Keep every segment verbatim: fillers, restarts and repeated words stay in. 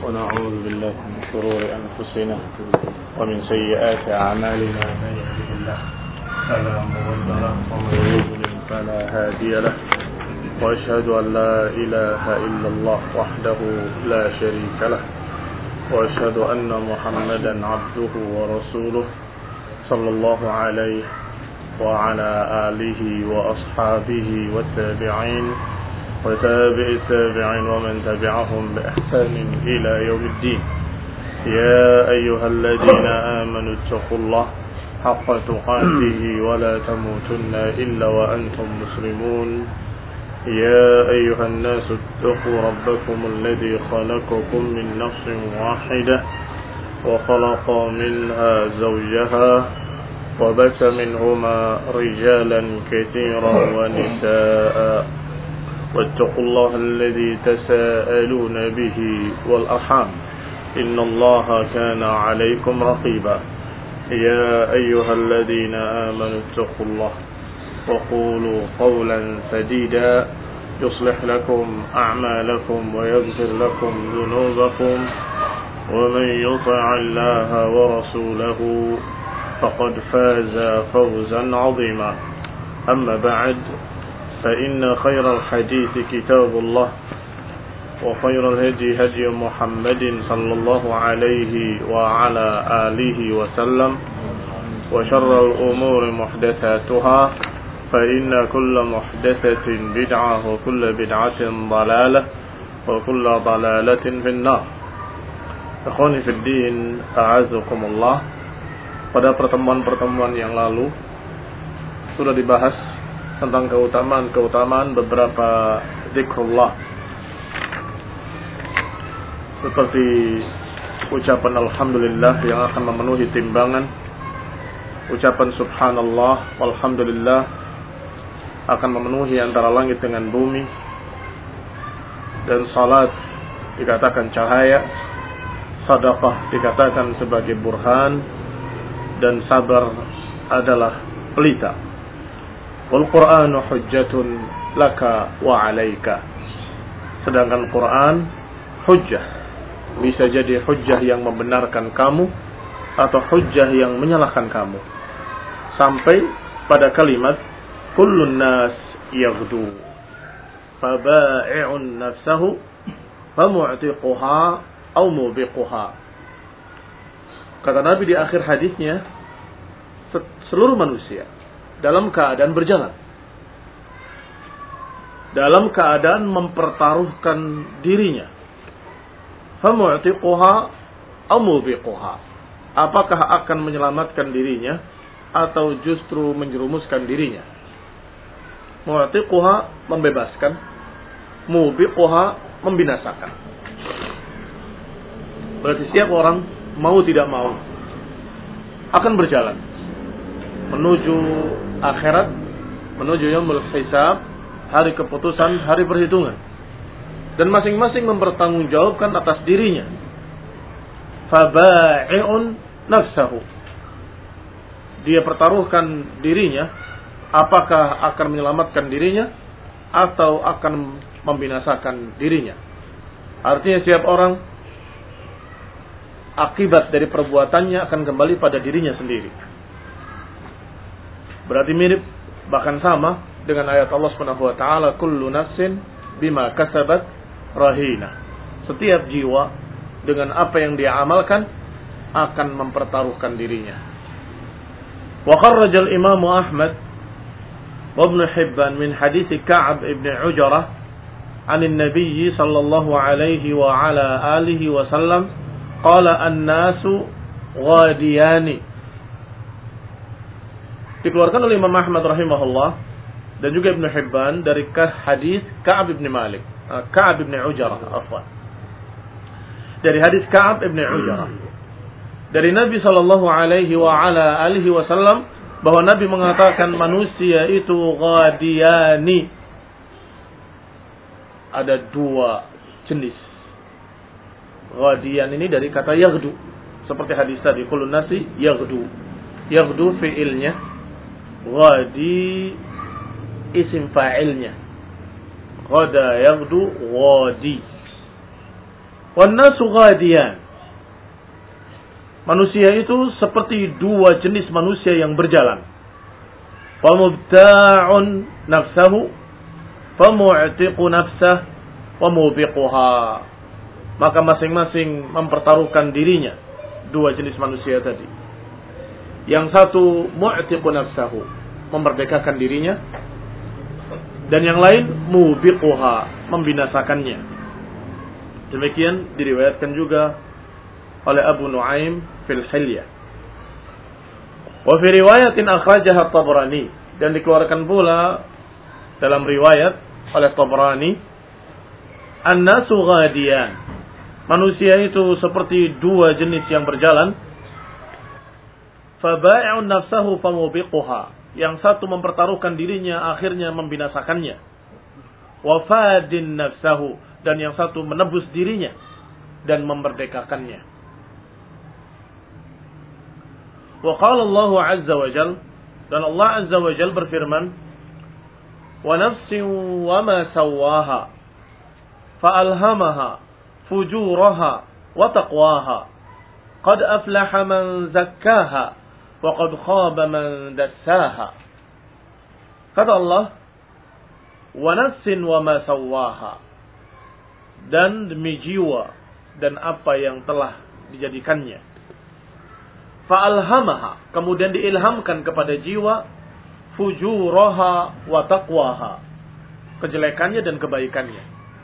ونعوذ بالله من شرور أنفسنا ومن سيئات أعمالنا من يهده الله فلا مضل له ومن يضلل فلا هادي له وأشهد أن لا إله إلا الله وحده لا شريك له وأشهد أن محمدا عبده ورسوله صلى الله عليه وعلى آله وأصحابه والتابعين وتابع التابعين ومن تبعهم بإحسان إلى يوم الدين. يا أيها الذين آمنوا اتقوا الله حق تقاته ولا تموتن إلا وأنتم مسلمون. يا أيها الناس اتقوا ربكم الذي خلقكم من نفس واحدة وخلق منها زوجها وبث منهما رجالا كثيرا ونساء واتقوا الله الذي تساءلون به والأرحام إن الله كان عليكم رقيبا. يا أيها الذين آمنوا اتقوا الله وقولوا قولا سديدا يصلح لكم أعمالكم ويغفر لكم ذنوبكم ومن يطع الله ورسوله فقد فاز فوزا عظيما. أما بعد فإن خير الحديث كتاب الله وخير الهدي هدي محمد صلى الله عليه وعلى آله وسلم وشر الأمور محدثاتها فإن كل محدثة بدعة وكل بدعة ضلالة وكل ضلالة في النار. Ikhwani fi din, a'azakumullah. Pada pertemuan-pertemuan yang lalu sudah dibahas tentang keutamaan-keutamaan beberapa zikrullah, seperti ucapan alhamdulillah yang akan memenuhi timbangan, ucapan subhanallah walhamdulillah akan memenuhi antara langit dengan bumi, dan salat dikatakan cahaya, sedekah dikatakan sebagai burhan, dan sabar adalah pelita. Wal Qur'anu hujjatun laka wa 'alaika. Sedangkan Quran hujjah, bisa jadi hujjah yang membenarkan kamu atau hujjah yang menyalahkan kamu. Sampai pada kalimat kullun nas yaghdu faba'i'un nafsahu famu'tiquha aw mubiquha. Kata Nabi di akhir hadisnya, seluruh manusia dalam keadaan berjalan, dalam keadaan mempertaruhkan dirinya. Famu'tiquha aw mubiquha. Apakah akan menyelamatkan dirinya atau justru menjerumuskan dirinya? Mu'tiquha membebaskan, mubiquha membinasakan. Berarti setiap orang mau tidak mau akan berjalan menuju akhirat, menuju yaumul hisab, hari keputusan, hari perhitungan. Dan masing-masing mempertanggungjawabkan atas dirinya. Faba'i'un nafsahu. Dia pertaruhkan dirinya, apakah akan menyelamatkan dirinya atau akan membinasakan dirinya. Artinya setiap orang akibat dari perbuatannya akan kembali pada dirinya sendiri. Berarti mirip, bahkan sama dengan ayat Allah Subhanahu wa taala, kullu nafsin bima kasabat rahina. Setiap jiwa dengan apa yang dia amalkan akan mempertaruhkan dirinya. Wa kharraja al-Imam Ahmad wa Ibn Hibban min hadits Ka'ab ibn Ujrah 'an an-nabiy sallallahu alaihi wa ala alihi wa sallam qala an-nasu ghadiyani. Dikeluarkan oleh Imam Ahmad rahimahullah dan juga Ibn Hibban dari hadis Ka'ab ibn Malik, Ka'ab ibn Ujrah, afwan. Dari hadis Ka'ab ibn Ujrah dari Nabi sallallahu alaihi wa ala alihi wasallam bahwa Nabi mengatakan manusia itu ghadiyani. Ada dua jenis. Ghadiyan ini dari kata yaghdu, seperti hadis tadi, kulun nasi yaghdu. Yaghdu fi'ilnya, ghadi isim fa'ilnya. Ghada yaghdu ghadi. Wan nasu ghadiyan. Manusia itu seperti dua jenis manusia yang berjalan. Fa mubta'un nafsahu, fa mu'tiqu nafsah, wa mubiquha. Maka masing-masing mempertaruhkan dirinya, dua jenis manusia tadi. Yang satu mu'tiqu nafsahu, memerdekakan dirinya, dan yang lain mubiquha, membinasakannya. Demikian diriwayatkan juga oleh Abu Nuaim fil Hilyah. Wa fi riwayatin akhrajaha Tabrani, dan dikeluarkan pula dalam riwayat oleh Tabrani, an-nasu ghadiyan. Manusia itu seperti dua jenis yang berjalan. Faba'i'un nafsahu famubiquha. Yang satu mempertaruhkan dirinya, akhirnya membinasakannya. Wa fadin nafsahu, dan yang satu menebus dirinya dan memerdekakannya. Wa qala Allah azza wa jal, dan Allah azza wa jal berfirman, wa nafsin wa ma sawaha fa alhamaha fujuraha wa taqwaha qad aflaha man zakkaha wa qad khaba man dassaha. Kata Allah, wa nafsin wa ma sawaha, dan demi jiwa dan apa yang telah dijadikannya. Fa'alhamaha, kemudian diilhamkan kepada jiwa, fujuraha wa taqwaha, kejelekannya dan kebaikannya.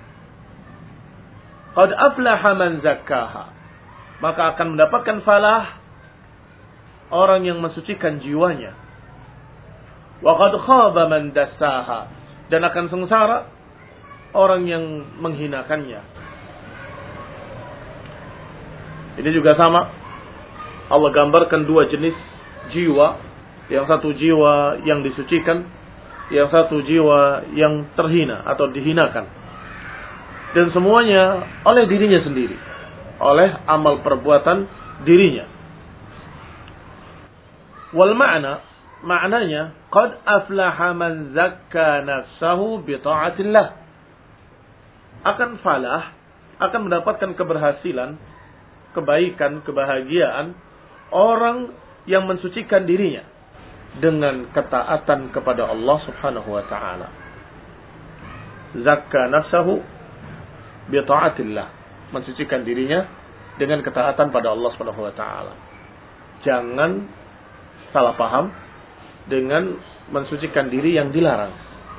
Qad aflaha man zakkaha, maka akan mendapatkan falah orang yang mensucikan jiwanya. Wa qad khaba man dassaha, dan akan sengsara orang yang menghinakannya. Ini juga sama, Allah gambarkan dua jenis jiwa. Yang satu jiwa yang disucikan, yang satu jiwa yang terhina atau dihinakan. Dan semuanya oleh dirinya sendiri, oleh amal perbuatan dirinya. Wal ma'na, maknanya qad aflaha man zakka nafsahu bi ta'atillah. Akan falah, akan mendapatkan keberhasilan, kebaikan, kebahagiaan orang yang mensucikan dirinya dengan ketaatan kepada Allah Subhanahu wa taala. Zakka nafsahu bi ta'atillah, mensucikan dirinya dengan ketaatan pada Allah Subhanahu wa taala. Jangan salah paham dengan mensucikan diri yang dilarang.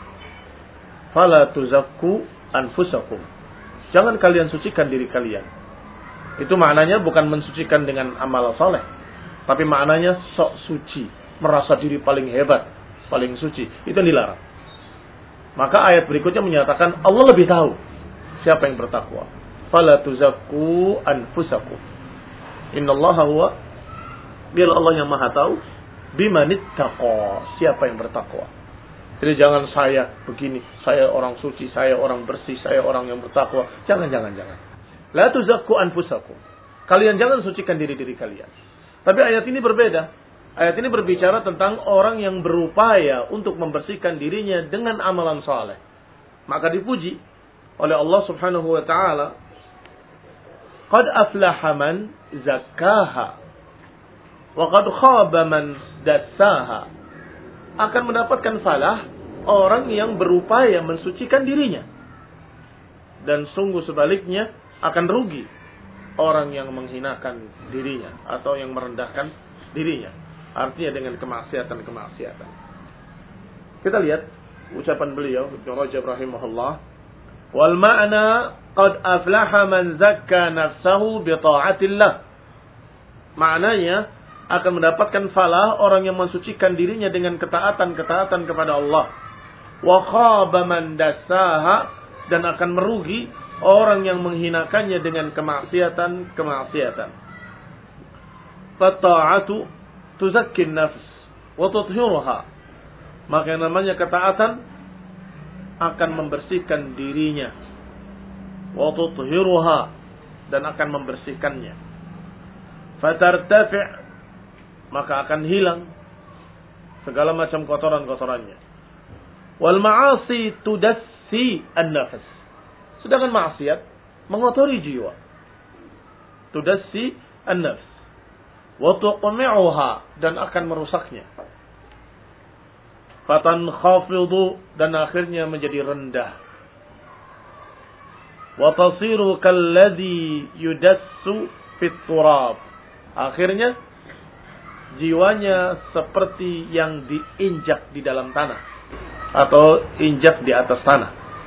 Fala tuzakku anfusakum. Jangan kalian sucikan diri kalian. Itu maknanya bukan mensucikan dengan amal saleh, tapi maknanya sok suci, merasa diri paling hebat, paling suci. Itu yang dilarang. Maka ayat berikutnya menyatakan Allah lebih tahu siapa yang bertakwa. Fala tuzakku anfusakum. Innallaha huwa, biarlah Allah yang Maha tahu bimanittaqa, siapa yang bertakwa. Jadi jangan saya begini, saya orang suci, saya orang bersih, saya orang yang bertakwa. Jangan, jangan, jangan. La tuzakku anfusakum. Kalian jangan sucikan diri-diri kalian. Tapi ayat ini berbeda. Ayat ini berbicara tentang orang yang berupaya untuk membersihkan dirinya dengan amalan saleh. Maka dipuji oleh Allah Subhanahu wa taala, qad aflaha man zakkaha wa qad khaba man dassaha. Akan mendapatkan falah orang yang berupaya mensucikan dirinya. Dan sungguh sebaliknya akan rugi orang yang menghinakan dirinya atau yang merendahkan dirinya. Artinya dengan kemaksiatan-kemaksiatan. Kita lihat ucapan beliau Ibnu Rajab rahimahullah, wal ma'na qad aflaha man zakka nafsahu bi ta'atillah. Maknanya akan mendapatkan falah orang yang mensucikan dirinya dengan ketaatan-ketaatan kepada Allah. Wa khaba man dassaha, dan akan merugi orang yang menghinakannya dengan kemaksiatan-kemaksiatan. Fata'atu tuzakkin nafs wa tuthiruha. Maka yang namanya ketaatan akan membersihkan dirinya. Wa tuthiruha, dan akan membersihkannya. Fatartafi', maka akan hilang segala macam kotoran-kotorannya. Wal ma'asi tudassi an-nafs. Sedangkan maksiat mengotori jiwa. tudassi an-nafs wa tuqmi'uha, dan akan merusaknya. Fatankhafidhu, dan akhirnya menjadi rendah. Wa tasiru kalladhi yudassu fit turab, akhirnya jiwanya seperti yang diinjak di dalam tanah atau injak di atas tanah.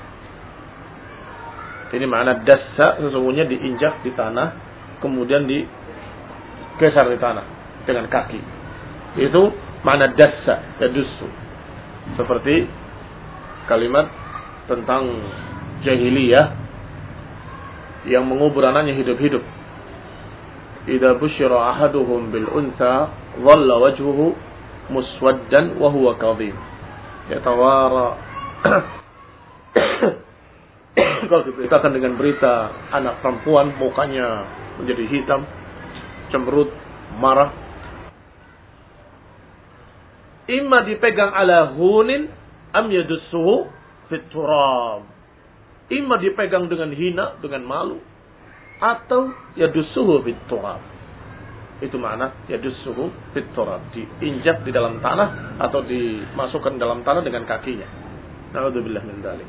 Ini makna dassa, sesungguhnya diinjak di tanah kemudian digeser di tanah dengan kaki. Itu makna dassa, yadussu. Seperti kalimat tentang jahiliyah yang mengubur anaknya hidup-hidup. Idza busyira ahaduhum bil unsa dhalla wajhuhu muswaddan wa huwa kadhib. Yatawara. Kalau diberitakan dengan berita anak perempuan, mukanya menjadi hitam, cemberut, marah. Imma dipegang ala hunin am yadussuhu fit turab. Imma dipegang dengan hina, dengan malu, atau yadussuhu fit turab. Itu makna yadussuhu fit turab, diinjak di dalam tanah atau dimasukkan dalam tanah dengan kakinya. Na'udzubillah min dzalik.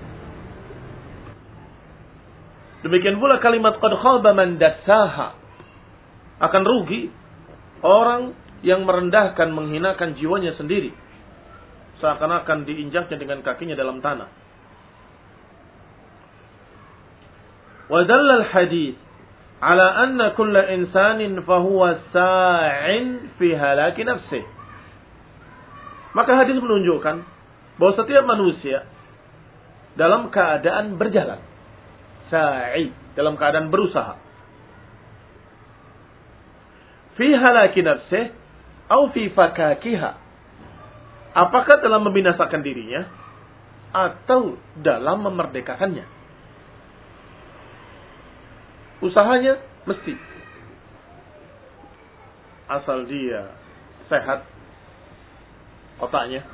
Demikian pula kalimat qad khaba man dassaha. Akan rugi orang yang merendahkan, menghinakan jiwanya sendiri, seakan-akan diinjaknya dengan kakinya dalam tanah. Wa dalla al-hadits ala anna kulla insanin fahuwa sa'in fi halaki nafsih. Maka hadis menunjukkan bahwa setiap manusia dalam keadaan berjalan, sa'i, dalam keadaan berusaha, fi halaki nafsih atau fi fakakiha, apakah dalam membinasakan dirinya atau dalam memerdekakannya. Usahanya mesti, asal dia sehat otaknya,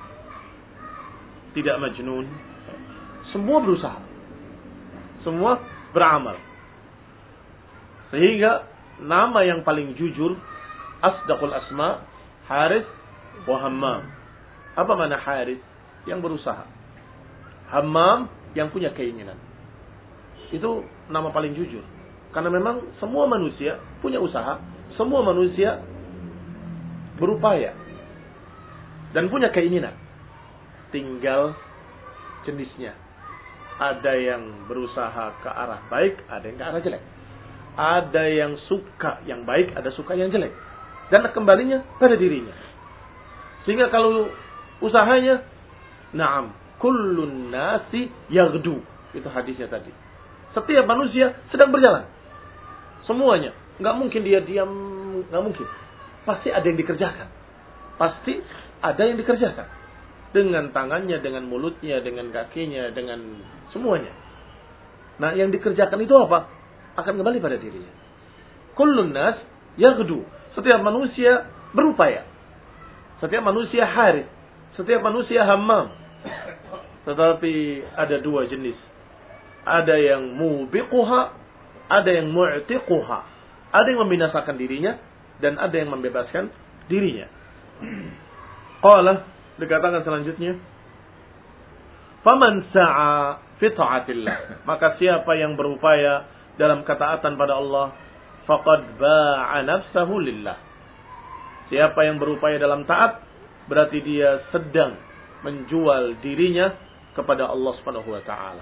tidak majnun, semua berusaha, semua beramal. Sehingga nama yang paling jujur, asdaqul asma, Haris wa Hammam. Apa makna Haris? Yang berusaha. Hammam yang punya keinginan. Itu nama paling jujur. Karena memang semua manusia punya usaha, semua manusia berupaya dan punya keinginan. Tinggal jenisnya. Ada yang berusaha ke arah baik, ada yang ke arah jelek. Ada yang suka yang baik, ada suka yang jelek. Dan kembalinya pada dirinya. Sehingga kalau usahanya, na'am, kullun nasi yaghdu. Itu hadisnya tadi. Setiap manusia sedang berjalan. Semuanya. Nggak mungkin dia diam, nggak mungkin. Pasti ada yang dikerjakan. Pasti ada yang dikerjakan. Dengan tangannya, dengan mulutnya, dengan kakinya, dengan semuanya. Nah, yang dikerjakan itu apa? Akan kembali pada dirinya. Kullun nas yaghdu. Setiap manusia berupaya. Setiap manusia haris. Setiap manusia hammam. Tetapi ada dua jenis. Ada yang mubiquha, ada yang mu'tiquha. Ada yang membinasakan dirinya dan ada yang membebaskan dirinya. Qala, dikatakan selanjutnya, faman sa'a fi ta'atillah, maka siapa yang berupaya dalam ketaatan pada Allah, faqad ba'a nafsahu lillah. Siapa yang berupaya dalam taat, berarti dia sedang menjual dirinya kepada Allah Subhanahu wa taala.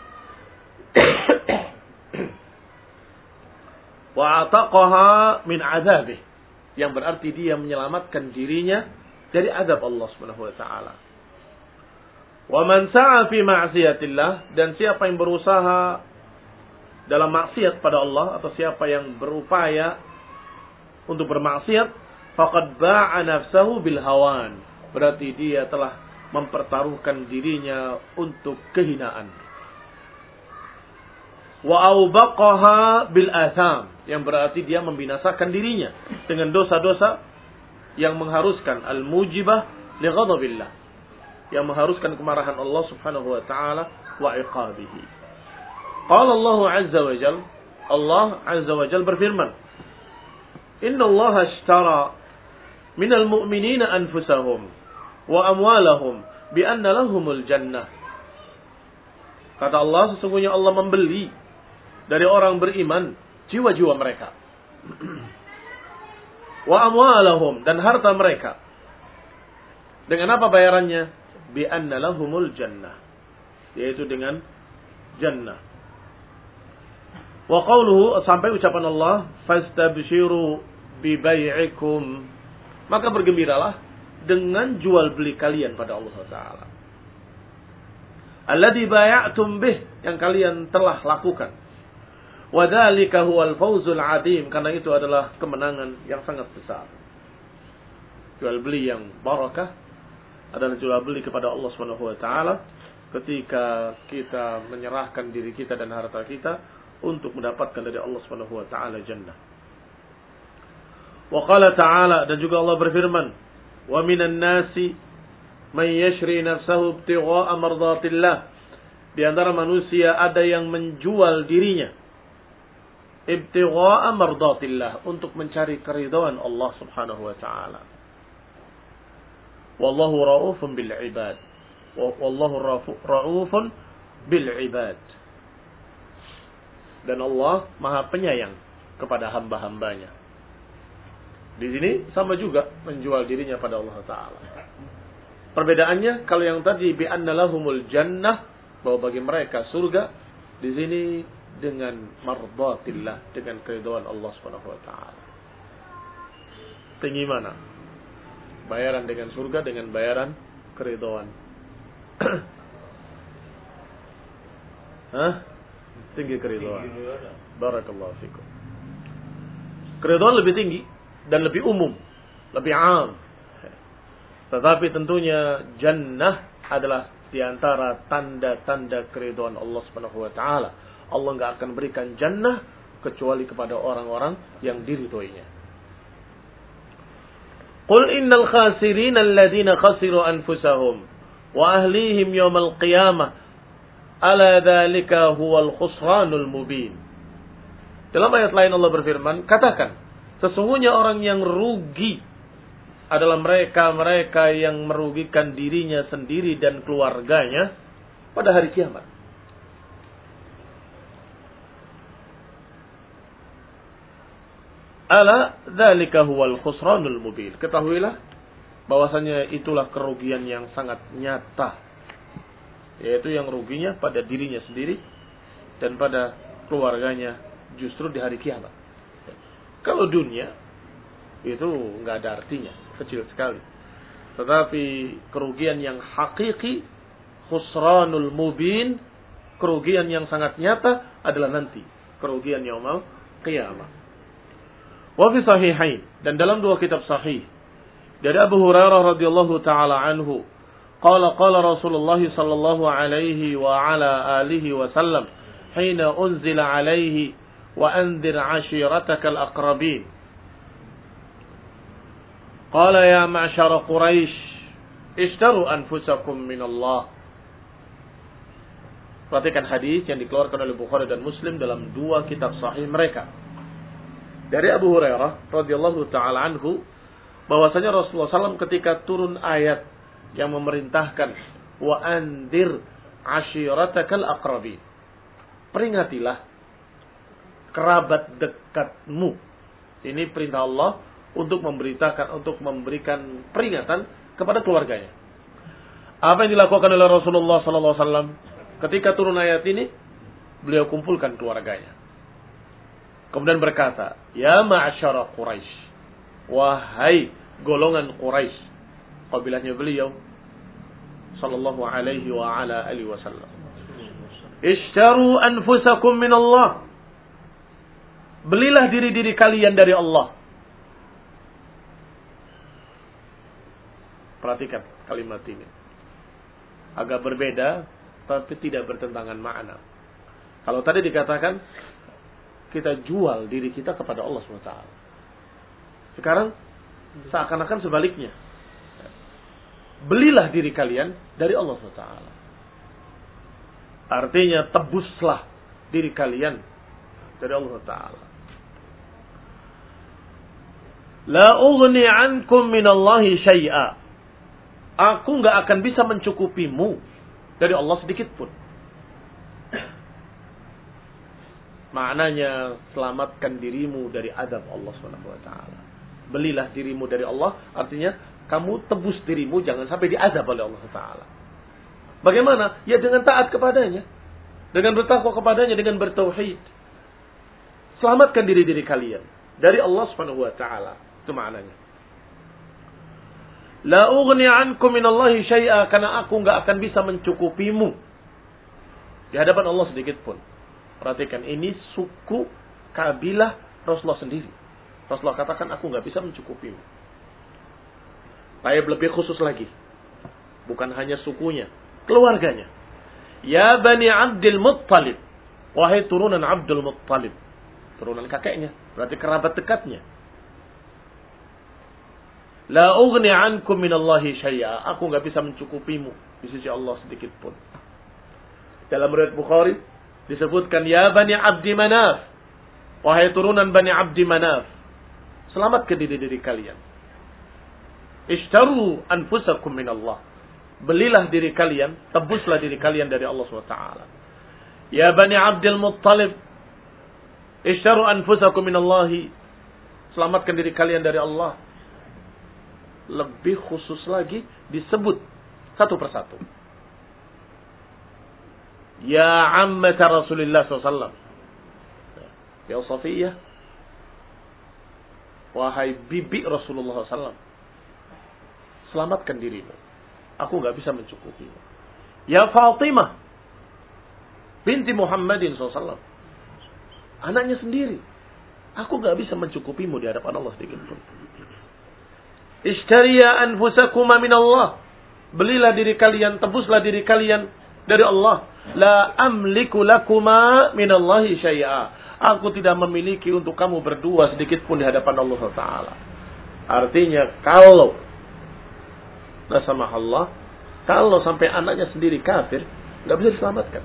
Wa ataqaha min adzabih, yang berarti dia menyelamatkan dirinya dari azab Allah Subhanahu wa taala. Wa man sa'a fi ma'siyatillah, dan siapa yang berusaha dalam maksiat pada Allah, atau siapa yang berupaya untuk bermaksiat, faqad ba'a nafsahu bil hawan, berarti dia telah mempertaruhkan dirinya untuk kehinaan. Wa aubaqaha bil atham, yang berarti dia membinasakan dirinya dengan dosa-dosa yang mengharuskan al-mujibah li ghadabillah, yang mengharuskan kemarahan Allah Subhanahu wa taala wa iqabihi. Qala Allah azza wa jalla, Allah Azza wa Jalla berfirman, "Inna Allah ashtara minal mu'minina anfusahum wa amwalahum bi anna lahumul jannah." Kata Allah, sesungguhnya Allah membeli dari orang beriman jiwa-jiwa mereka. Wa amwalahum, dan harta mereka. Dengan apa bayarannya? Bi anna lahumul jannah, yaitu dengan jannah. Wa qawluhu, sampai ucapan Allah, fastabshiru bi bai'ikum, maka bergembiralah dengan jual beli kalian pada Allah Taala. Alladzi bay'atum bih, yang kalian telah lakukan. Wa dzalika huwal fawzul 'adzim, karena itu adalah kemenangan yang sangat besar. Jual beli yang barakah adalah jual beli kepada Allah Subhanahu wa taala ketika kita menyerahkan diri kita dan harta kita untuk mendapatkan dari Allah Subhanahu wa taala jannah. Wa qala ta'ala, dan juga Allah berfirman, "Wa minan nasi man yashri nafsahu ibtigha'a mardatillah." Di antara manusia ada yang menjual dirinya ibtigha'a mardatillah, untuk mencari keridhaan Allah Subhanahu wa taala. Wallahu ra'ufun bil ibad. Wallahu ra'ufun bil ibad. Dan Allah Maha Penyayang kepada hamba-hambanya. Di sini sama juga menjual dirinya pada Allah Taala. Perbedaannya, kalau yang tadi bi anna lahumul jannah, bahwa bagi mereka surga, di sini dengan mardatillah, dengan keridhaan Allah Subhanahu wa taala. Tinggi mana? Bayaran dengan surga dengan bayaran keridhaan. Hah? Tinggi keridhaan. Barakallahu fikum. Keridhaan lebih tinggi dan lebih umum, lebih am. Tetapi tentunya jannah adalah di antara tanda-tanda keridhaan Allah Subhanahu wa taala. Allah enggak akan berikan jannah kecuali kepada orang-orang yang diridhoinya. Qul innal khasirina alladziina khasiru anfusahum wa ahlihim yaumal qiyamah ala dzalika huwal khusranul mubin. Dalam ayat lain Allah berfirman, katakan, sesungguhnya orang yang rugi adalah mereka-mereka yang merugikan dirinya sendiri dan keluarganya pada hari kiamat. Ala dzalika huwal khusranul mubin. Ketahuilah bahwasanya itulah kerugian yang sangat nyata, yaitu yang ruginya pada dirinya sendiri dan pada keluarganya justru di hari kiamat. Kalau dunia itu enggak ada artinya, kecil sekali. Tetapi kerugian yang hakiki, khusranul mubin, kerugian yang sangat nyata adalah nanti kerugian yaumul qiyamah. Wa fi sahihain, dan dalam dua kitab sahih dari Abu Hurairah radhiyallahu taala anhu, qala qala Rasulullah sallallahu alaihi wa ala alihi wa sallam hina unzila alaihi wa anzir ashiratakal aqrabin, qala ya ma'syara Quraisy ishtaru anfusakum min Allah. Perhatikan hadis yang dikeluarkan oleh Bukhari dan Muslim dalam dua kitab sahih mereka. Dari Abu Hurairah radhiyallahu taala anhu, bahwasanya Rasulullah sallallahu alaihi wasallam ketika turun ayat yang memerintahkan wa andir ashiratakal aqrabin, peringatilah kerabat dekatmu. Ini perintah Allah untuk memberitakan, untuk memberikan peringatan kepada keluarganya. Apa yang dilakukan oleh Rasulullah sallallahu alaihi wasallam ketika turun ayat ini? Beliau kumpulkan keluarganya. Kemudian berkata, ya ma'asyara Quraisy, wahai golongan Quraisy, kabilahnya beliau sallallahu alaihi wa ala alihi wasallam, ishtaru anfusakum min Allah, belilah diri-diri kalian dari Allah. Perhatikan kalimat ini, agak berbeda tapi tidak bertentangan makna. Kalau tadi dikatakan kita jual diri kita kepada Allah subhanahu wa taala, sekarang seakan-akan sebaliknya, belilah diri kalian dari Allah subhanahu wa taala. Artinya tebuslah diri kalian dari Allah Ta'ala. La ughni ankum minallahi syai'a. Aku nggak akan bisa mencukupimu dari Allah sedikit pun. Maknanya selamatkan dirimu dari azab Allah Subhanahu wa taala. Belilah dirimu dari Allah, artinya kamu tebus dirimu jangan sampai diazab oleh Allah Taala. Bagaimana? Ya dengan taat kepadanya, dengan bertakwa kepadanya, dengan bertauhid. Selamatkan diri-diri kalian dari Allah Subhanahu wa taala. Itu maknanya. La ughni ankum minallahi syai'a, karena aku enggak akan bisa mencukupimu di hadapan Allah sedikit pun. Perhatikan, ini suku kabilah Rasulullah sendiri. Rasulullah katakan, aku enggak bisa mencukupimu. Taib lebih khusus lagi. Bukan hanya sukunya, keluarganya. Ya Bani Abdul Muttalib, wahai turunan Abdul Muttalib. Turunan kakeknya, berarti kerabat dekatnya. La ughni ankum minallahi syai'a. Aku enggak bisa mencukupimu di sisi Allah sedikit pun. Dalam riwayat Bukhari disebutkan, ya Bani Abdi Manaf, wahai turunan Bani Abdi Manaf, selamatkan diri-diri kalian. Ishtaru anfusakum minallah. Belilah diri kalian, tebuslah diri kalian dari Allah subhanahu wa taala. Ya Bani Abdul Muttalib, ishtaru anfusakum minallahi. Selamatkan diri kalian dari Allah. Lebih khusus lagi disebut satu persatu. Ya ammata Rasulullah sallallahu alaihi wasallam. Ya Safiyah, wahai bibi Rasulullah sallallahu alaihi wasallam, selamatkan dirimu. Aku enggak bisa mencukupimu. Ya Fatimah binti Muhammadin sallallahu alaihi wasallam, anaknya sendiri, aku enggak bisa mencukupimu di hadapan Allah sedikit pun. Ishtariya anfusakuma minallah. Belilah diri kalian, tebuslah diri kalian dari Allah. La amliku lakuma minallahi syai'a. Aku tidak memiliki untuk kamu berdua sedikit pun di hadapan Allah Taala. Artinya kalau la samahullah, kalau sampai anaknya sendiri kafir, enggak bisa diselamatkan.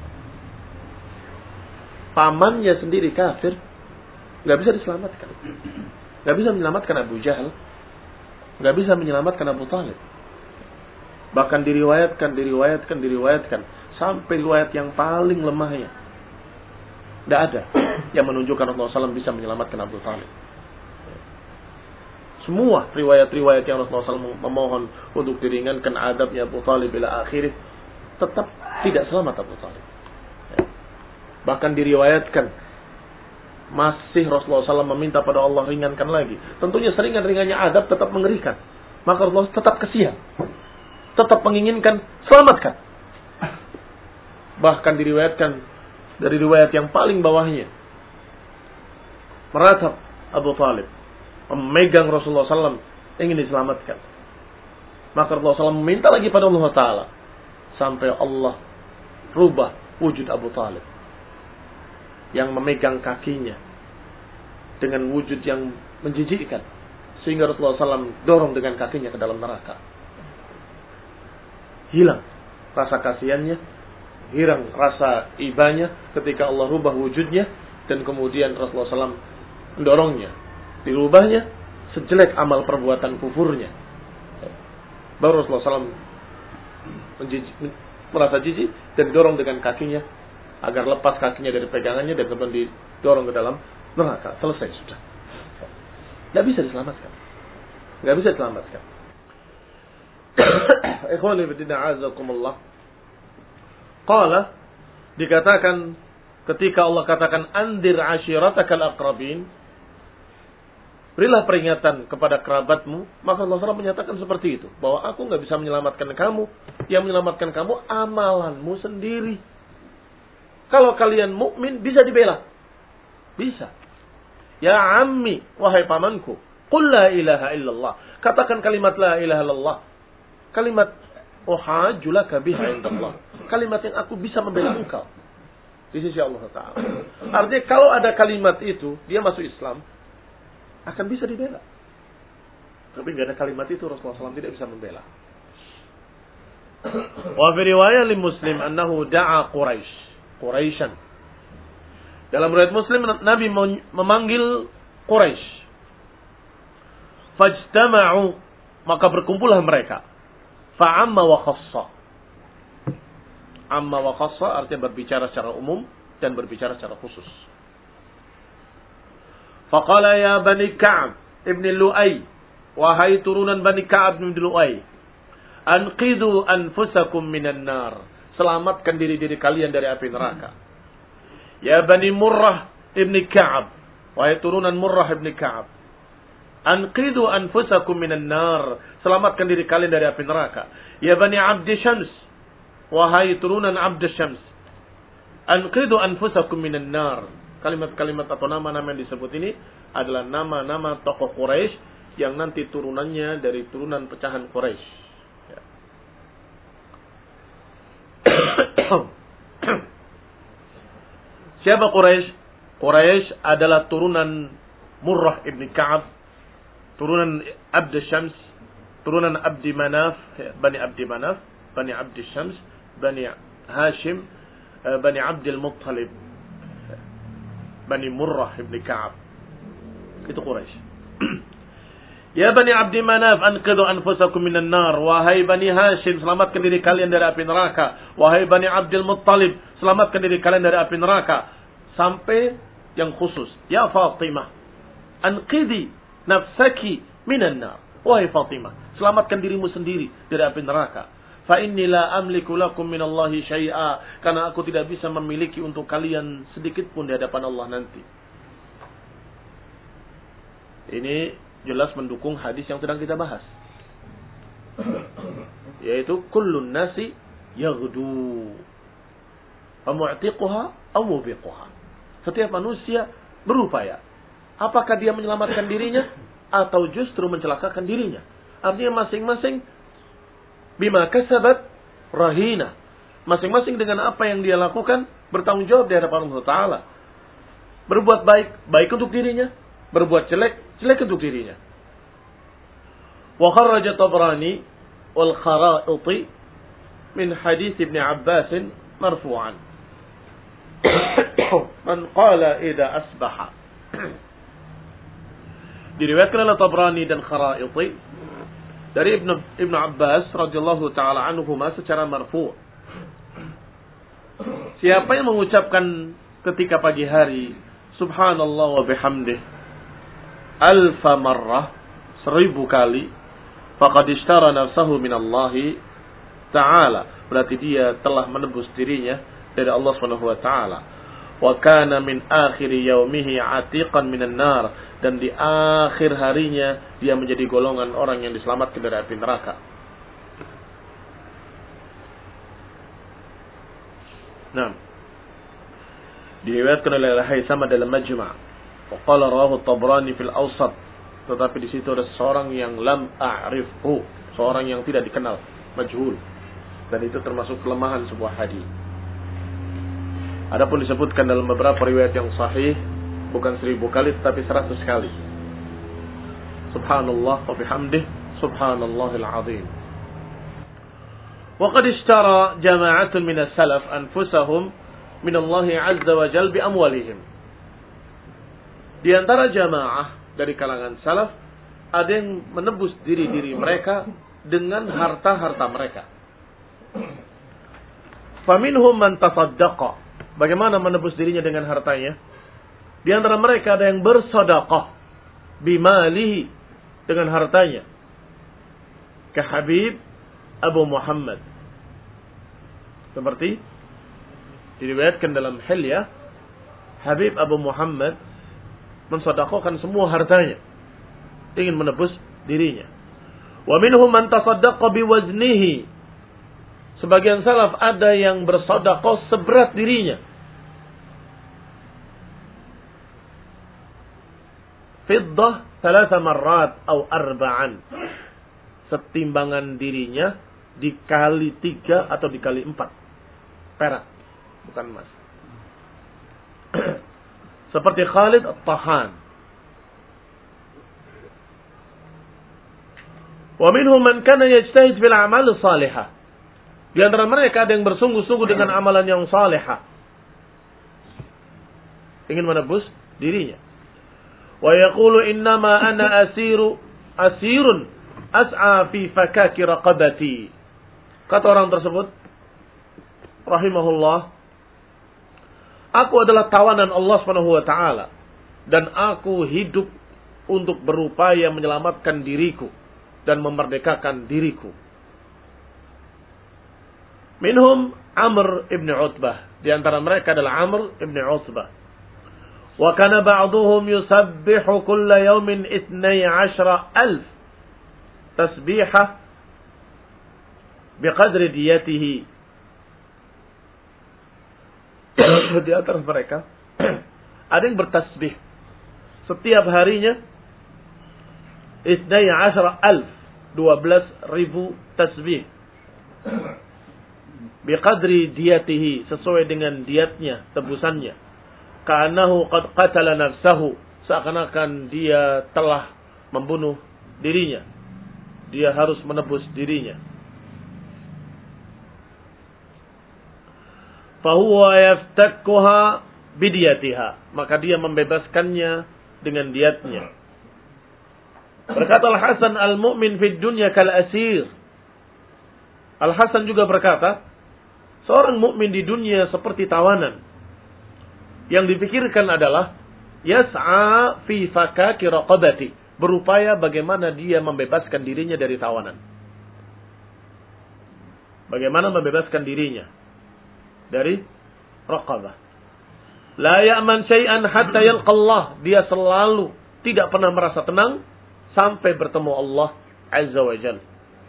Pamannya sendiri kafir, enggak bisa diselamatkan. Enggak bisa menyelamatkan Abu Jahal, enggak bisa menyelamatkan Abu Talib. Bahkan diriwayatkan, diriwayatkan, diriwayatkan sampai riwayat yang paling lemahnya, tidak ada yang menunjukkan Rasulullah shallallahu alaihi wasallam bisa menyelamatkan Abu Talib. Semua riwayat-riwayat yang Rasulullah shallallahu alaihi wasallam memohon untuk diringankan adabnya Abu Talib ila akhirnya, tetap tidak selamat Abu Talib. Bahkan diriwayatkan masih Rasulullah shallallahu alaihi wasallam meminta pada Allah ringankan lagi. Tentunya seringan-ringannya adab tetap mengerikan. Maka Rasulullah tetap kesian, tetap menginginkan selamatkan. Bahkan diriwayatkan dari riwayat yang paling bawahnya, meratap Abu Talib, memegang Rasulullah shallallahu alaihi wasallam, ingin diselamatkan. Maka Rasulullah shallallahu alaihi wasallam meminta lagi pada Allah Ta'ala, sampai Allah rubah wujud Abu Talib yang memegang kakinya dengan wujud yang menjijikkan, sehingga Rasulullah shallallahu alaihi wasallam dorong dengan kakinya ke dalam neraka. Hilang rasa kasihannya, hilang rasa ibanya ketika Allah rubah wujudnya, dan kemudian Rasulullah shallallahu alaihi wasallam mendorongnya, dirubahnya sejelek amal perbuatan kufurnya. Baru Rasulullah shallallahu alaihi wasallam merasa jijik dan didorong dengan kakinya agar lepas kakinya dari pegangannya dan kemudian didorong ke dalam neraka. Selesai sudah. Tidak bisa diselamatkan. Tidak bisa diselamatkan. Ikhwani fillah azakumullah. Qala, dikatakan ketika Allah katakan andir ashiratakal aqrabin, berilah peringatan kepada kerabatmu, maka Allah Taala menyatakan seperti itu, bahwa aku enggak bisa menyelamatkan kamu, yang menyelamatkan kamu amalanmu sendiri. Kalau kalian mukmin bisa dibela. Bisa. Ya ammi, wahai pamanku, qul la ilaha illallah. Katakan kalimat la ilaha illallah. Kalimat uhajulaka biha indallah. Kalimat yang aku bisa membela engkau di sisi Allah Ta'ala. Artinya kalau ada kalimat itu, dia masuk Islam, akan bisa dibela. Tapi tidak ada kalimat itu, Rasulullah shallallahu alaihi wasallam tidak bisa membela. Wa fi riwayat li Muslim annahu da'a Quraisy, Quraisyan. Dalam riwayat Muslim Nabi memanggil Quraisy. Fajtama'u, maka berkumpullah mereka. Fa'amma wa khassa. Amma wa khassa artinya berbicara secara umum dan berbicara secara khusus. Faqala ya Bani Ka'ab ibn Lu'ay, wahai turunan Bani Ka'ab ibn Lu'ay, anqidhu anfusakum minan nar, selamatkan diri-diri kalian dari api neraka. Ya Bani Murrah ibn Ka'ab, wahai turunan Murrah ibn Ka'ab, anqidhu anfusakum minan nar, selamatkan diri kalian dari api neraka. Ya Bani Abdi Syams, wahai turunan Abdi Syams, anqidhu anfusakum minan nar. Kalimat-kalimat atau nama-nama yang disebut ini adalah nama-nama tokoh Quraisy yang nanti turunannya dari turunan pecahan Quraisy. Ya. Siapa Quraisy? Quraisy adalah turunan Murrah ibn Ka'ab, turunan Abd Syams, turunan Abdi Manaf, Bani Abdi Manaf, Bani Abdi Syams, Bani Hashim, Bani Abdul Muttalib, Bani Murrah ibn Ka'ab. Itu Quraisy. Ya Bani Abdi Manaf, anqidhu anfusakum minan nar. Wahai Bani Hashim, selamatkan diri kalian dari api neraka. Wahai Bani Abdul Muttalib, selamatkan diri kalian dari api neraka. Sampai yang khusus. Ya Fatimah, anqidhi nafsaki minan nar. Wahai Fatimah, selamatkan dirimu sendiri dari api neraka. Fa inni la amliku lakum minallahi syai'a, karena aku tidak bisa memiliki untuk kalian sedikit pun di hadapan Allah nanti. Ini jelas mendukung hadis yang sedang kita bahas, yaitu kullun nasi yaghdu fa mu'tiquha aw mubiquha. Setiap manusia berupaya, apakah dia menyelamatkan dirinya atau justru mencelakakan dirinya. Artinya masing-masing bima kasabat rahina. Masing-masing dengan apa yang dia lakukan bertanggung jawab di hadapan Allah Ta'ala. Berbuat baik, baik untuk dirinya. Berbuat jelek, jelek untuk dirinya. Wa kharraja Tabrani wal Kharaiti min hadis Ibn Abbas marfu'an. Man qala idza asbaha. Diriwayatkan oleh Tabrani dan Kharaiti dari Ibnu Ibnu Abbas radhiyallahu taala anhuma secara marfu'. Siapa yang mengucapkan ketika pagi hari subhanallah wa bihamdih alfa marrah, seribu kali, faqad ishtara nafsahu minallahi ta'ala, berarti dia telah menebus dirinya dari Allah Subhanahu wa taala. Wa kana min akhir yaumihi atiqan minan nar, dan di akhir harinya dia menjadi golongan orang yang diselamatkan dari api neraka. Nah, diriwayatkan oleh Al-Haytham dalam Majma', wa qala rawahu Tabrani fil Awsat, tetapi di situ ada seorang yang lam a'rifhu, seorang yang tidak dikenal, majhul, dan itu termasuk kelemahan sebuah hadis. Adapun disebutkan dalam beberapa riwayat yang sahih bukan seribu kali tetapi seratus kali. Subhanallah wa bihamdih subhanallahil azim. Wa qad ishtara jama'atun min as-salaf anfusahum min Allah azza wa jalla bi amwalihim. Di antara jamaah dari kalangan salaf ada yang menebus diri-diri mereka dengan harta-harta mereka. Faminhum man tasaddaqa. Bagaimana menebus dirinya dengan hartanya? Di antara mereka ada yang bersedekah bimalihi, dengan hartanya. Ka Habib Abu Muhammad. Seperti diriwayatkan dalam Hilyah, Habib Abu Muhammad mensedekahkan semua hartanya, ingin menebus dirinya. Wa minhum man tasaddaqa biwaznihi. Sebagian salaf ada yang bersedekah seberat dirinya. Fiddah thalatha marrat atau arba'an. Setimbangan dirinya dikali tiga atau dikali empat. Perak, bukan emas. Seperti Khalid At-Tahan. Wa minhum man kana yajtahid bil a'mal salihah. Di antara mereka ada yang bersungguh-sungguh dengan amalan yang salihah. ingin menebus dirinya. Wa yaqulu innama ana asiru asirun as'a fi fakaki raqabati. Kata orang tersebut rahimahullah, aku adalah tawanan Allah Subhanahu wa taala dan aku hidup untuk berupaya menyelamatkan diriku dan memerdekakan diriku. Minhum Amr ibn Utbah, di antara mereka adalah Amr ibn Utbah. Wa kana ba'duhum yusabbihu kulla yawmin ithnai ashara alf tasbihah biqadri diyatihi. Di antara mereka ada yang bertasbih setiap harinya ithnai ashara alf, dua belas ribu tasbih, biqadri diyatihi, sesuai dengan diatnya, tebusannya. Ka'annahu qad qatala nafsahu, seakan-akan dia telah membunuh dirinya, dia harus menebus dirinya. Fahuwa yaftakkuha bidiyatiha, maka dia membebaskannya dengan diatnya. Berkata Al-Hasan, al-mu'min fid dunya kal asir. Al-Hasan juga berkata, seorang mukmin di dunia seperti tawanan. Yang dipikirkan adalah yas'a fi fakaki raqabati, berupaya bagaimana dia membebaskan dirinya dari tawanan. Bagaimana membebaskan dirinya dari raqabah. La ya'man syai'an hatta yalqa Allah, dia selalu tidak pernah merasa tenang sampai bertemu Allah Azza wa Jalla.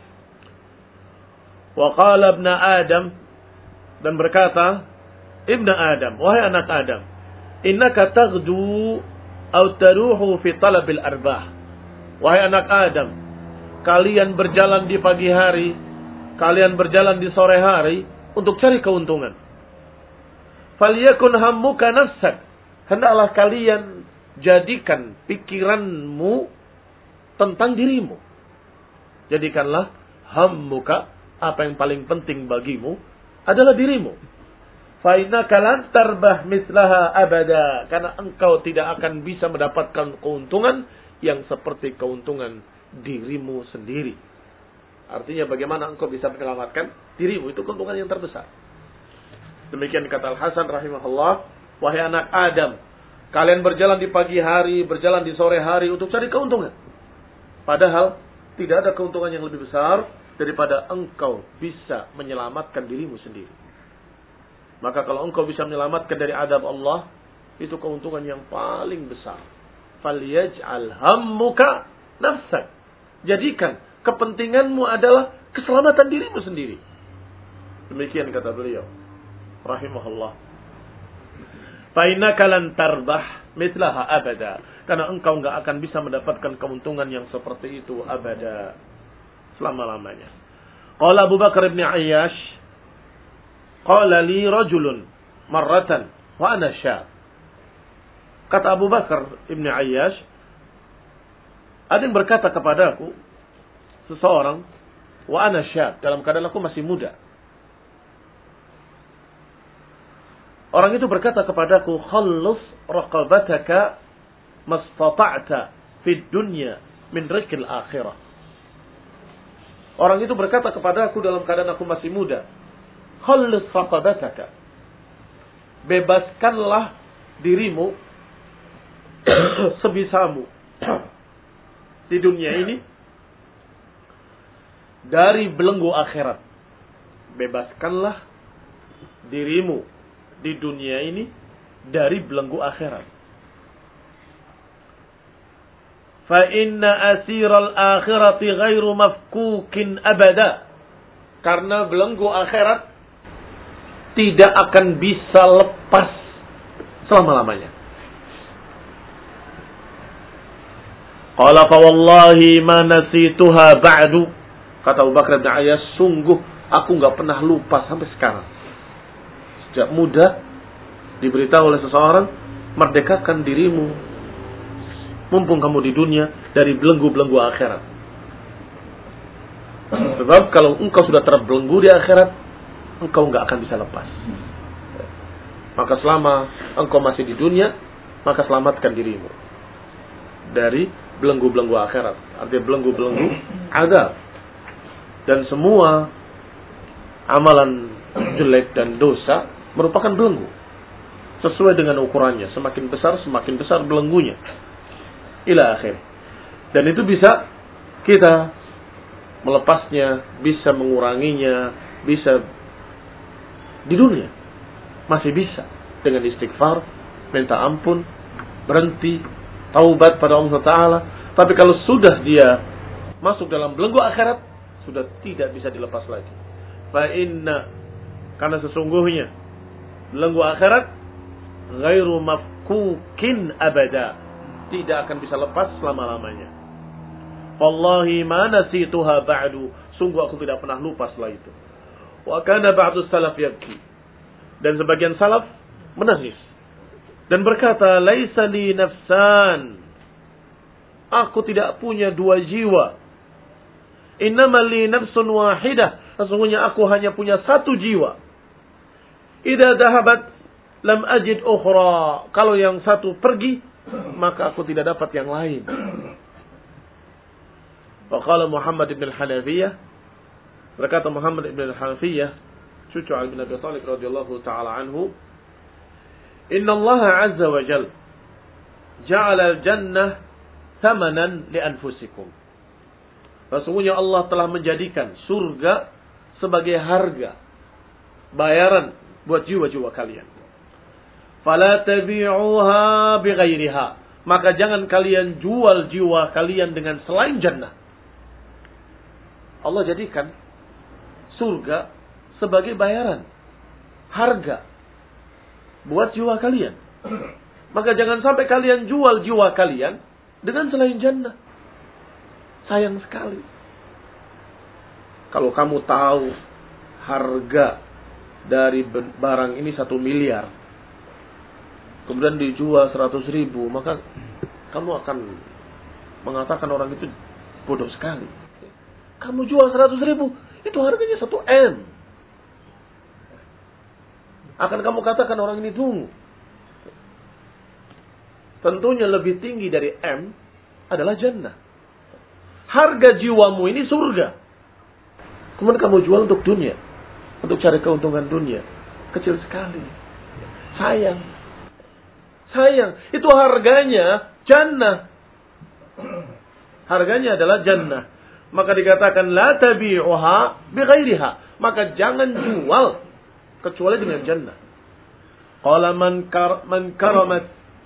Wa qala ibn Adam, dan berkata ibn Adam, wahai anak Adam, innaka taghdu aw taruhu fi talabil arbah. Wahai anak Adam, kalian berjalan di pagi hari, kalian berjalan di sore hari untuk cari keuntungan. Falyakun hammuka nafsak, hendaklah kalian jadikan pikiranmu tentang dirimu. Jadikanlah hammuka, apa yang paling penting bagimu adalah dirimu. Fa innaka lan tarbah mislaha abada, karena engkau tidak akan bisa mendapatkan keuntungan yang seperti keuntungan dirimu sendiri. Artinya bagaimana engkau bisa menyelamatkan dirimu, itu keuntungan yang terbesar. Demikian kata Al-Hasan rahimahullah, wahai anak Adam, kalian berjalan di pagi hari, berjalan di sore hari untuk cari keuntungan. Padahal tidak ada keuntungan yang lebih besar daripada engkau bisa menyelamatkan dirimu sendiri. Maka kalau engkau bisa menyelamatkan dari adab Allah, itu keuntungan yang paling besar. Falyaj'al hammuka nafsak. Jadikan kepentinganmu adalah keselamatan dirimu sendiri. Demikian kata beliau rahimahullah. Fa innaka lan tarbah mithlaha abada, karena engkau enggak akan bisa mendapatkan keuntungan yang seperti itu abada, selama-lamanya. Qala Abu Bakar ibn Ayyash, qala li rajulun marratan wa ana syab. Kata Abu Bakar ibn Ayyash, ada yang berkata kepadaku, seseorang, wa ana syab, dalam keadaan aku masih muda. Orang itu berkata kepadaku, khallus raqabataka mastata'ta fid dunya min rizqil akhirah. Orang itu berkata kepadaku dalam keadaan aku masih muda, khallus raqabataka, bebaskanlah dirimu sebisamu di dunia ini dari belenggu akhirat. Bebaskanlah dirimu di dunia ini dari belenggu akhirat. Fa inna asiral akhirati ghairu mafkukin abada, karena belenggu akhirat tidak akan bisa lepas selama-lamanya. Qala fa wallahi ma nasituha ba'du, kata Abu Bakar bin Ayyash, sungguh aku enggak pernah lupa sampai sekarang. Sejak muda diberitahu oleh seseorang, merdekakan dirimu mumpung kamu di dunia dari belenggu-belenggu akhirat. Sebab kalau engkau sudah terbelenggu di akhirat, engkau enggak akan bisa lepas. Maka selama engkau masih di dunia, maka selamatkan dirimu dari belenggu-belenggu akhirat. Artinya belenggu-belenggu azab. Dan semua amalan jelek dan dosa merupakan belenggu. Sesuai dengan ukurannya. Semakin besar, semakin besar belenggunya. Ila akhir. Dan itu bisa kita melepasnya, bisa menguranginya, bisa di dunia. Masih bisa. Dengan istighfar, minta ampun, berhenti, taubat pada Allah Ta'ala. Tapi kalau sudah dia masuk dalam belenggu akhirat, sudah tidak bisa dilepas lagi. Fa inna, karena sesungguhnya belenggu akhirat ghairu mafkukin abada, tidak akan bisa lepas selama-lamanya. Wallahi ma nasituha ba'du, sungguh aku tidak pernah lupa setelah itu. Wa kana ba'du salaf yabki, dan sebagian salaf menangis dan berkata, laisa li nafsan, aku tidak punya dua jiwa. Innama li nafsun wahidah, sesungguhnya aku hanya punya satu jiwa. Idza dhahabat lam ajid ukhra, kalau yang satu pergi maka aku tidak dapat yang lain. Faqala Muhammad ibn al-Hanafiyah, berkata Muhammad ibn al-Hanafiyah, cucu Ali bin Abi Thalib radhiyallahu taala anhu, inna Allah azza wa jalla ja'ala al-jannah thamanan li anfusikum. Sesungguhnya Allah telah menjadikan surga sebagai harga, bayaran buat jiwa-jiwa kalian. Fala tabi'uha bighairiha, maka jangan kalian jual jiwa kalian dengan selain jannah. Allah jadikan surga sebagai bayaran, harga buat jiwa kalian. Maka jangan sampai kalian jual jiwa kalian dengan selain jannah. Sayang sekali. Kalau kamu tahu harga dari barang ini satu miliar, kemudian dijual seratus ribu, maka kamu akan mengatakan orang itu bodoh sekali. Kamu jual seratus ribu, itu harganya satu M. Akan kamu katakan orang ini dungu. Tentunya lebih tinggi dari M adalah jannah. Harga jiwamu ini surga. Kemudian kamu jual untuk dunia, untuk cari keuntungan dunia. Kecil sekali. Sayang. Sayang. Itu harganya jannah. Harganya adalah jannah. Maka dikatakan la tabi'uha bighairiha. Maka jangan jual kecuali dengan jannah. Qala man kar man karamat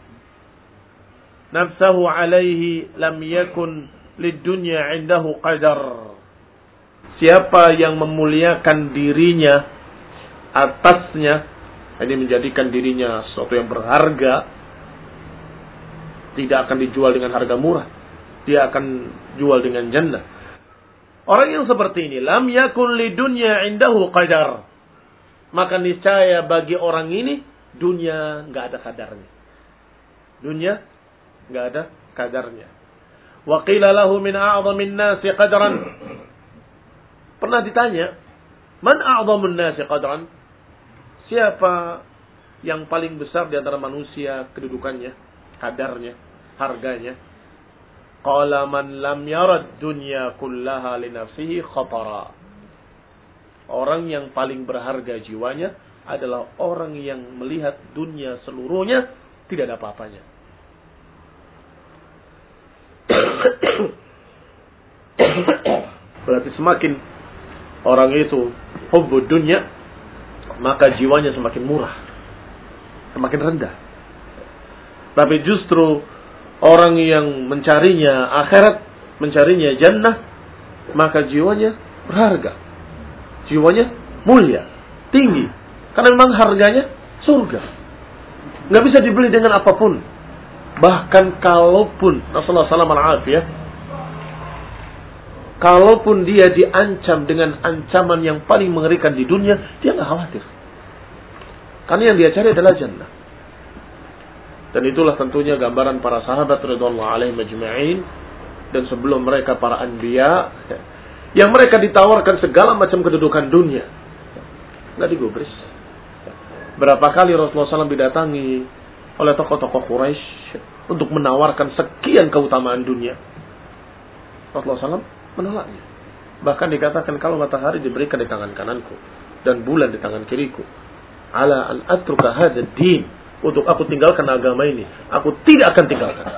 nafsahu alaihi lam yakun lidunya indahu qadar. Siapa yang memuliakan dirinya atasnya, ini menjadikan dirinya sesuatu yang berharga, tidak akan dijual dengan harga murah, dia akan jual dengan jannah. Orang yang seperti ini, lam yakun lidunya indahu qadar, maka niscaya bagi orang ini dunia nggak ada kadarnya. Dunia nggak ada kadarnya. Wa qila lahu min a'dhamin nasi qadran. Pernah ditanya, man a'dhamun nasi qadran? Siapa yang paling besar di antara manusia kedudukannya, kadarnya, harganya? Qala man lam yarad dunya kullaha li nafsihi khatara. Orang yang paling berharga jiwanya adalah orang yang melihat dunia seluruhnya tidak ada apa-apanya. Berarti semakin orang itu hubbud dunya, maka jiwanya semakin murah, semakin rendah. Tapi justru orang yang mencarinya akhirat, mencarinya jannah, maka jiwanya berharga, jiwanya mulia, tinggi, karena memang harganya surga, nggak bisa dibeli dengan apapun. Bahkan kalaupun Rasulullah sallallahu alaihi wasallam, kalaupun dia diancam dengan ancaman yang paling mengerikan di dunia, dia nggak khawatir, karena yang dia cari adalah jannah. Dan itulah tentunya gambaran para sahabat radhiyallahu alaihim ajma'in, dan sebelum mereka para anbiya, yang mereka ditawarkan segala macam kedudukan dunia, nggak digubris. Berapa kali Rasulullah sallallahu alaihi wasallam didatangi oleh tokoh-tokoh Quraisy untuk menawarkan sekian keutamaan dunia. Rasulullah shallallahu alaihi wasallam menolaknya. Bahkan dikatakan kalau matahari diberikan di tangan kananku dan bulan di tangan kiriku, ala an atruka hadzal din, untuk aku tinggalkan agama ini, aku tidak akan tinggalkan.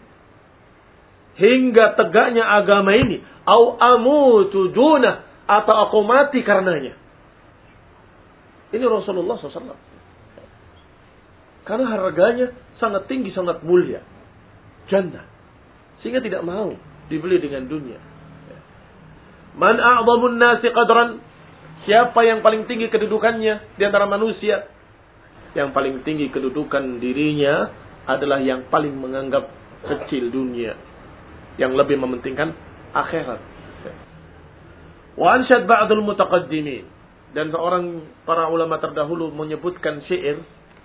Hingga tegaknya agama ini, au amutu dunah, atau aku mati karenanya. Ini Rasulullah shallallahu alaihi wasallam. Karena harganya sangat tinggi, sangat mulia. Jannah. Sehingga tidak mau dibeli dengan dunia. Man a'zamun nasi qadran. Siapa yang paling tinggi kedudukannya di antara manusia? Yang paling tinggi kedudukan dirinya adalah yang paling menganggap kecil dunia. Yang lebih mementingkan akhirat. Wa ansyad ba'dul mutaqaddimin. Dan seorang para ulama terdahulu menyebutkan syair,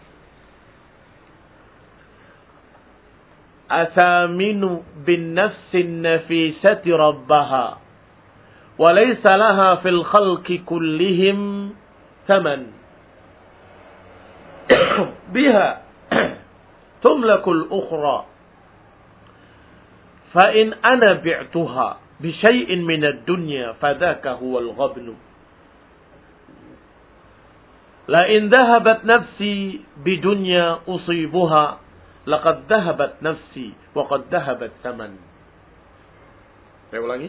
Athaminu bin nafsin nafisati rabbaha wa laysa laha fil khalqi kullihim thaman biha tumlakul ukhra fa in ana bi'tuha bi syai'in min ad-dunya fadhaka huwal ghabnu la in dhahabat nafsi bidunya usibuha laqad dhahabat nafsi wa qad dhahabat thaman. Saya ulangi.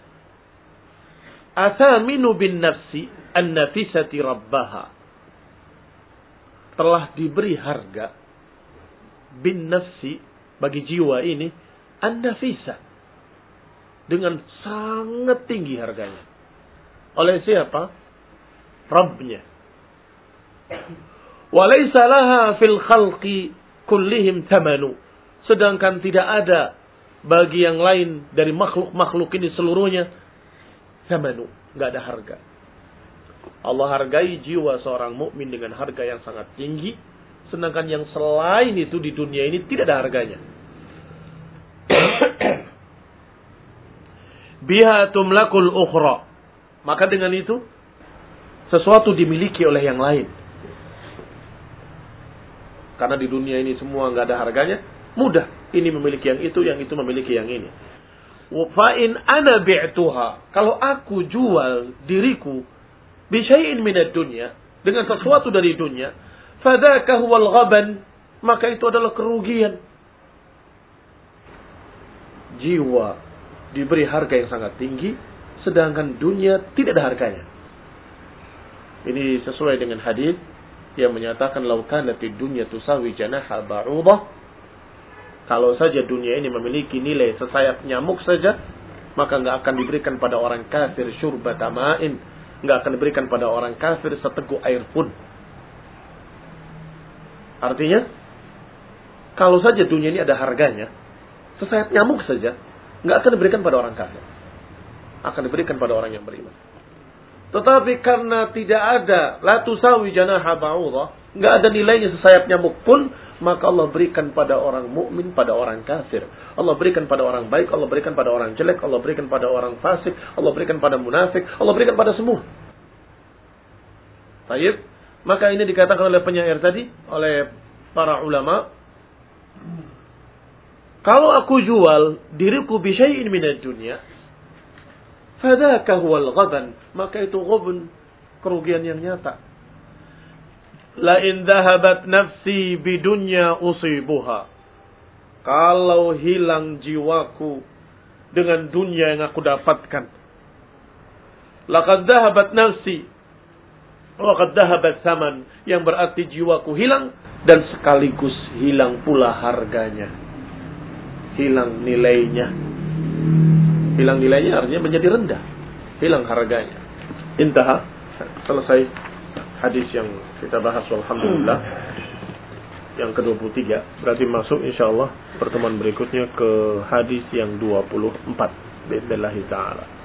Athaminu bin nafsi an-nafisati rabbaha. Telah diberi harga bin nafsi bagi jiwa ini an-nafisa dengan sangat tinggi harganya. Oleh siapa? Rabbnya. Wa laysa laha fil khalqi kullihim tamanu. Sedangkan tidak ada bagi yang lain dari makhluk-makhluk ini seluruhnya tamanu, enggak ada harga. Allah hargai jiwa seorang mukmin dengan harga yang sangat tinggi, sedangkan yang selain itu di dunia ini tidak ada harganya. Biha tumlakul ukhra. Maka dengan itu sesuatu dimiliki oleh yang lain. Karena di dunia ini semua nggak ada harganya, mudah. Ini memiliki yang itu, yang itu memiliki yang ini. Fa in ana bi'tuha, kalau aku jual diriku bi syai'in minad dunya, dengan sesuatu dari dunia, fadzaka huwal ghaban, maka itu adalah kerugian. Jiwa diberi harga yang sangat tinggi, sedangkan dunia tidak ada harganya. Ini sesuai dengan hadis yang menyatakan law kanatid dunya tusawi janaha ba'udah, kalau saja dunia ini memiliki nilai sesayap nyamuk saja, maka enggak akan diberikan pada orang kafir syurbata ma'in, enggak akan diberikan pada orang kafir seteguk air pun. Artinya, kalau saja dunia ini ada harganya, sesayap nyamuk saja, enggak akan diberikan pada orang kafir, akan diberikan pada orang yang beriman. Tetapi karena tidak ada la tusawi janaha ba'udah, enggak ada nilainya sesayap nyamuk pun, maka Allah berikan pada orang mukmin, pada orang kafir. Allah berikan pada orang baik, Allah berikan pada orang jelek, Allah berikan pada orang fasik, Allah berikan pada munafik, Allah berikan pada semua. Baik, maka ini dikatakan oleh penyair tadi, oleh para ulama, kalau aku jual diriku bi syai'in minad dunya, fadzaka huwal ghaban, maka itu ghabn, kerugian yang nyata. La in dhahabat nafsi bidunya usibuha, kalau hilang jiwaku dengan dunia yang aku dapatkan, laqad dhahabat nafsi wa qad dhahabat thaman, yang berarti jiwaku hilang dan sekaligus hilang pula harganya, hilang nilainya. Hilang nilainya artinya menjadi rendah, hilang harganya. Intaha, selesai hadis yang kita bahas, alhamdulillah, yang ke dua puluh tiga. Berarti masuk insyaallah pertemuan berikutnya ke hadis yang dua puluh empat. Bismillahirrahmanirrahim.